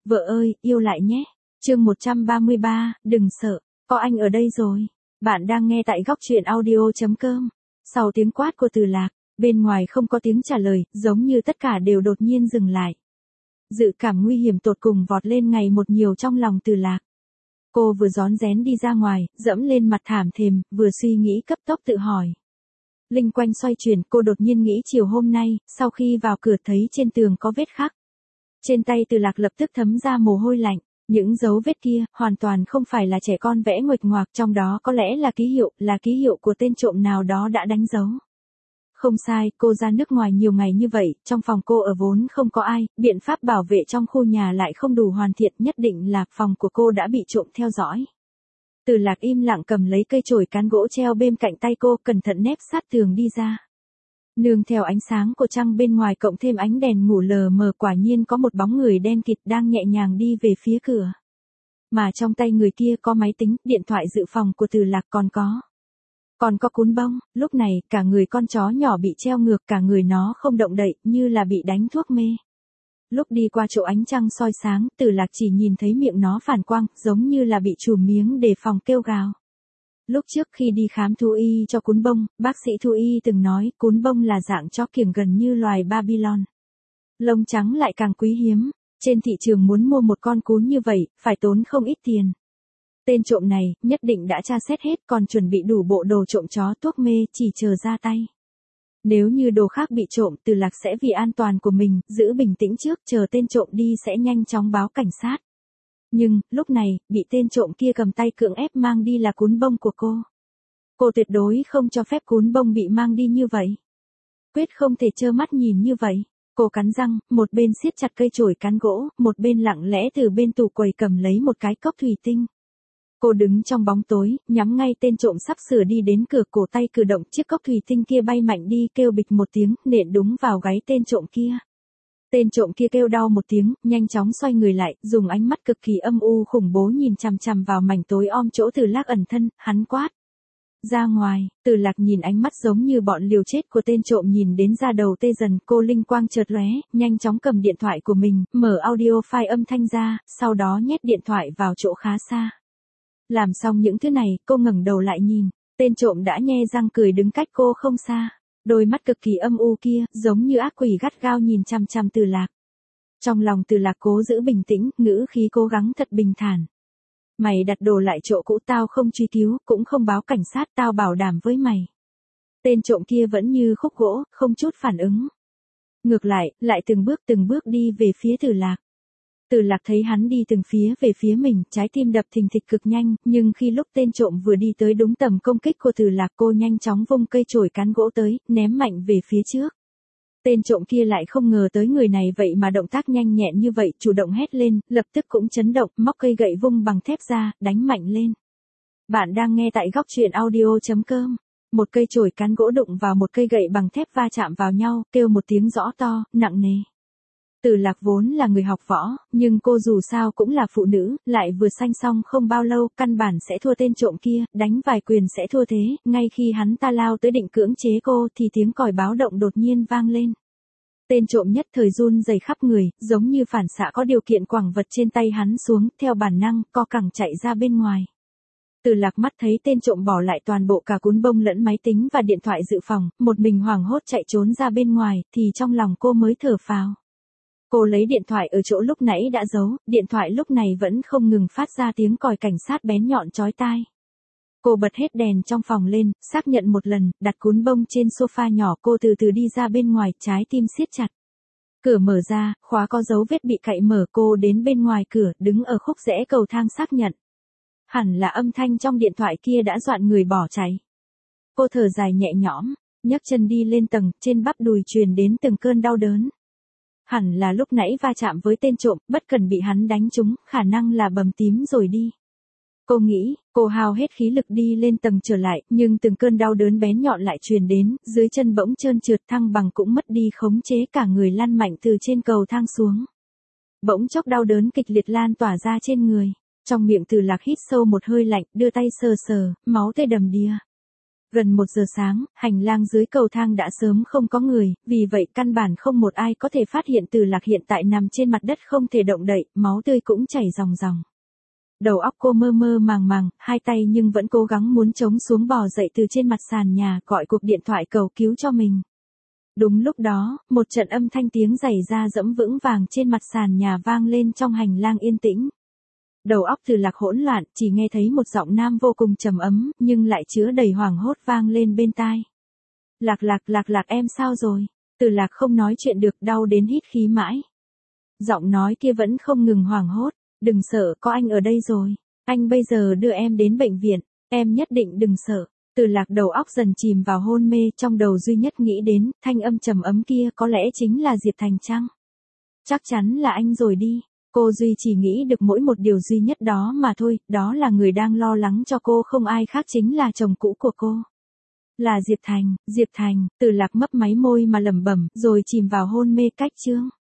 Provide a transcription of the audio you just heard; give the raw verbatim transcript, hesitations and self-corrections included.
Vợ ơi, yêu lại nhé. Chương một trăm ba mươi ba, đừng sợ, có anh ở đây rồi. Bạn đang nghe tại góc truyện audio chấm com. Sau tiếng quát của Từ Lạc, bên ngoài không có tiếng trả lời, giống như tất cả đều đột nhiên dừng lại. Dự cảm nguy hiểm tột cùng vọt lên ngày một nhiều trong lòng Từ Lạc. Cô vừa rón rén đi ra ngoài, dẫm lên mặt thảm thềm, vừa suy nghĩ cấp tốc tự hỏi. Linh quanh xoay chuyển, cô đột nhiên nghĩ chiều hôm nay, sau khi vào cửa thấy trên tường có vết khắc. Trên tay Từ Lạc lập tức thấm ra mồ hôi lạnh. Những dấu vết kia, hoàn toàn không phải là trẻ con vẽ nguệch ngoạc, trong đó có lẽ là ký hiệu, là ký hiệu của tên trộm nào đó đã đánh dấu. Không sai, cô ra nước ngoài nhiều ngày như vậy, trong phòng cô ở vốn không có ai, biện pháp bảo vệ trong khu nhà lại không đủ hoàn thiện, nhất định là phòng của cô đã bị trộm theo dõi. Từ Lạc im lặng cầm lấy cây chổi cán gỗ treo bên cạnh tay cô, cẩn thận nép sát tường đi ra. Nương theo ánh sáng của trăng bên ngoài cộng thêm ánh đèn ngủ lờ mờ, quả nhiên có một bóng người đen kịt đang nhẹ nhàng đi về phía cửa. Mà trong tay người kia có máy tính, điện thoại dự phòng của Từ Lạc còn có. Còn có cún bông, lúc này cả người con chó nhỏ bị treo ngược, cả người nó không động đậy, như là bị đánh thuốc mê. Lúc đi qua chỗ ánh trăng soi sáng, Từ Lạc chỉ nhìn thấy miệng nó phản quang, giống như là bị trùm miếng đề phòng kêu gào. Lúc trước khi đi khám thú y cho cún bông, bác sĩ thú y từng nói cún bông là dạng chó kiểng gần như loài Babylon. Lông trắng lại càng quý hiếm, trên thị trường muốn mua một con cún như vậy, phải tốn không ít tiền. Tên trộm này, nhất định đã tra xét hết, còn chuẩn bị đủ bộ đồ trộm chó thuốc mê, chỉ chờ ra tay. Nếu như đồ khác bị trộm, Từ Lạc sẽ vì an toàn của mình, giữ bình tĩnh trước, chờ tên trộm đi sẽ nhanh chóng báo cảnh sát. Nhưng, lúc này, bị tên trộm kia cầm tay cưỡng ép mang đi là cún bông của cô. Cô tuyệt đối không cho phép cún bông bị mang đi như vậy. Quyết không thể trơ mắt nhìn như vậy. Cô cắn răng, một bên siết chặt cây chổi cán gỗ, một bên lặng lẽ từ bên tủ quầy cầm lấy một cái cốc thủy tinh. Cô đứng trong bóng tối, nhắm ngay tên trộm sắp sửa đi đến cửa, cổ tay cử động, chiếc cốc thủy tinh kia bay mạnh đi, kêu bịch một tiếng, nện đúng vào gáy tên trộm kia. Tên trộm kia kêu đau một tiếng, nhanh chóng xoay người lại, dùng ánh mắt cực kỳ âm u khủng bố nhìn chằm chằm vào mảnh tối om chỗ Từ Lạc ẩn thân, hắn quát. Ra ngoài, Từ Lạc nhìn ánh mắt giống như bọn liều chết của tên trộm nhìn đến da đầu tê dần, cô linh quang chợt lóe, nhanh chóng cầm điện thoại của mình, mở audio file âm thanh ra, sau đó nhét điện thoại vào chỗ khá xa. Làm xong những thứ này, cô ngẩng đầu lại nhìn, tên trộm đã nhe răng cười đứng cách cô không xa. Đôi mắt cực kỳ âm u kia, giống như ác quỷ gắt gao nhìn chằm chằm Từ Lạc. Trong lòng Từ Lạc cố giữ bình tĩnh, ngữ khí cố gắng thật bình thản. Mày đặt đồ lại chỗ cũ, tao không truy cứu, cũng không báo cảnh sát, tao bảo đảm với mày. Tên trộm kia vẫn như khúc gỗ, không chút phản ứng. Ngược lại, lại từng bước từng bước đi về phía Từ Lạc. Từ Lạc thấy hắn đi từng phía về phía mình, trái tim đập thình thịch cực nhanh, nhưng khi lúc tên trộm vừa đi tới đúng tầm công kích của Từ Lạc, cô nhanh chóng vung cây chổi cán gỗ tới, ném mạnh về phía trước. Tên trộm kia lại không ngờ tới người này vậy mà động tác nhanh nhẹn như vậy, chủ động hét lên, lập tức cũng chấn động, móc cây gậy vung bằng thép ra, đánh mạnh lên. Bạn đang nghe tại góc truyện audio chấm com. Một cây chổi cán gỗ đụng vào một cây gậy bằng thép va chạm vào nhau, kêu một tiếng rõ to, nặng nề. Từ Lạc vốn là người học võ, nhưng cô dù sao cũng là phụ nữ, lại vừa sanh xong không bao lâu, căn bản sẽ thua tên trộm kia, đánh vài quyền sẽ thua thế, ngay khi hắn ta lao tới định cưỡng chế cô thì tiếng còi báo động đột nhiên vang lên. Tên trộm nhất thời run rẩy khắp người, giống như phản xạ có điều kiện quẳng vật trên tay hắn xuống, theo bản năng, co cẳng chạy ra bên ngoài. Từ Lạc mắt thấy tên trộm bỏ lại toàn bộ cả cún bông lẫn máy tính và điện thoại dự phòng, một mình hoảng hốt chạy trốn ra bên ngoài, thì trong lòng cô mới thở phào. Cô lấy điện thoại ở chỗ lúc nãy đã giấu, điện thoại lúc này vẫn không ngừng phát ra tiếng còi cảnh sát bén nhọn chói tai. Cô bật hết đèn trong phòng lên, xác nhận một lần, đặt cún bông trên sofa nhỏ, cô từ từ đi ra bên ngoài, trái tim siết chặt. Cửa mở ra, khóa có dấu vết bị cạy mở, cô đến bên ngoài cửa, đứng ở khúc rẽ cầu thang xác nhận. Hẳn là âm thanh trong điện thoại kia đã dọa người bỏ chạy. Cô thở dài nhẹ nhõm, nhấc chân đi lên tầng, trên bắp đùi truyền đến từng cơn đau đớn. Hẳn là lúc nãy va chạm với tên trộm, bất cần bị hắn đánh trúng, khả năng là bầm tím rồi đi. Cô nghĩ, cô hao hết khí lực đi lên tầng trở lại, nhưng từng cơn đau đớn bén nhọn lại truyền đến, dưới chân bỗng trơn trượt, thăng bằng cũng mất đi khống chế, cả người lăn mạnh từ trên cầu thang xuống. Bỗng chốc đau đớn kịch liệt lan tỏa ra trên người, trong miệng Từ Lạc hít sâu một hơi lạnh, đưa tay sờ sờ, máu tươi đầm đìa. Gần một giờ sáng, hành lang dưới cầu thang đã sớm không có người, vì vậy căn bản không một ai có thể phát hiện Từ Lạc hiện tại nằm trên mặt đất không thể động đậy, máu tươi cũng chảy ròng ròng. Đầu óc cô mơ mơ màng màng, hai tay nhưng vẫn cố gắng muốn chống xuống bò dậy từ trên mặt sàn nhà, gọi cuộc điện thoại cầu cứu cho mình. Đúng lúc đó, một trận âm thanh tiếng giày da dẫm vững vàng trên mặt sàn nhà vang lên trong hành lang yên tĩnh. Đầu óc Từ Lạc hỗn loạn, chỉ nghe thấy một giọng nam vô cùng trầm ấm, nhưng lại chứa đầy hoảng hốt vang lên bên tai. Lạc Lạc, Lạc Lạc em sao rồi? Từ Lạc không nói chuyện được, đau đến hít khí mãi. Giọng nói kia vẫn không ngừng hoảng hốt, đừng sợ, có anh ở đây rồi. Anh bây giờ đưa em đến bệnh viện, em nhất định đừng sợ. Từ Lạc đầu óc dần chìm vào hôn mê, trong đầu duy nhất nghĩ đến, thanh âm trầm ấm kia có lẽ chính là Diệp Thành chăng? Chắc chắn là anh rồi đi. Cô duy chỉ nghĩ được mỗi một điều duy nhất đó mà thôi, đó là người đang lo lắng cho cô không ai khác chính là chồng cũ của cô. Là Diệp Thành, Diệp Thành, Từ Lạc mấp máy môi mà lẩm bẩm, rồi chìm vào hôn mê cách chương.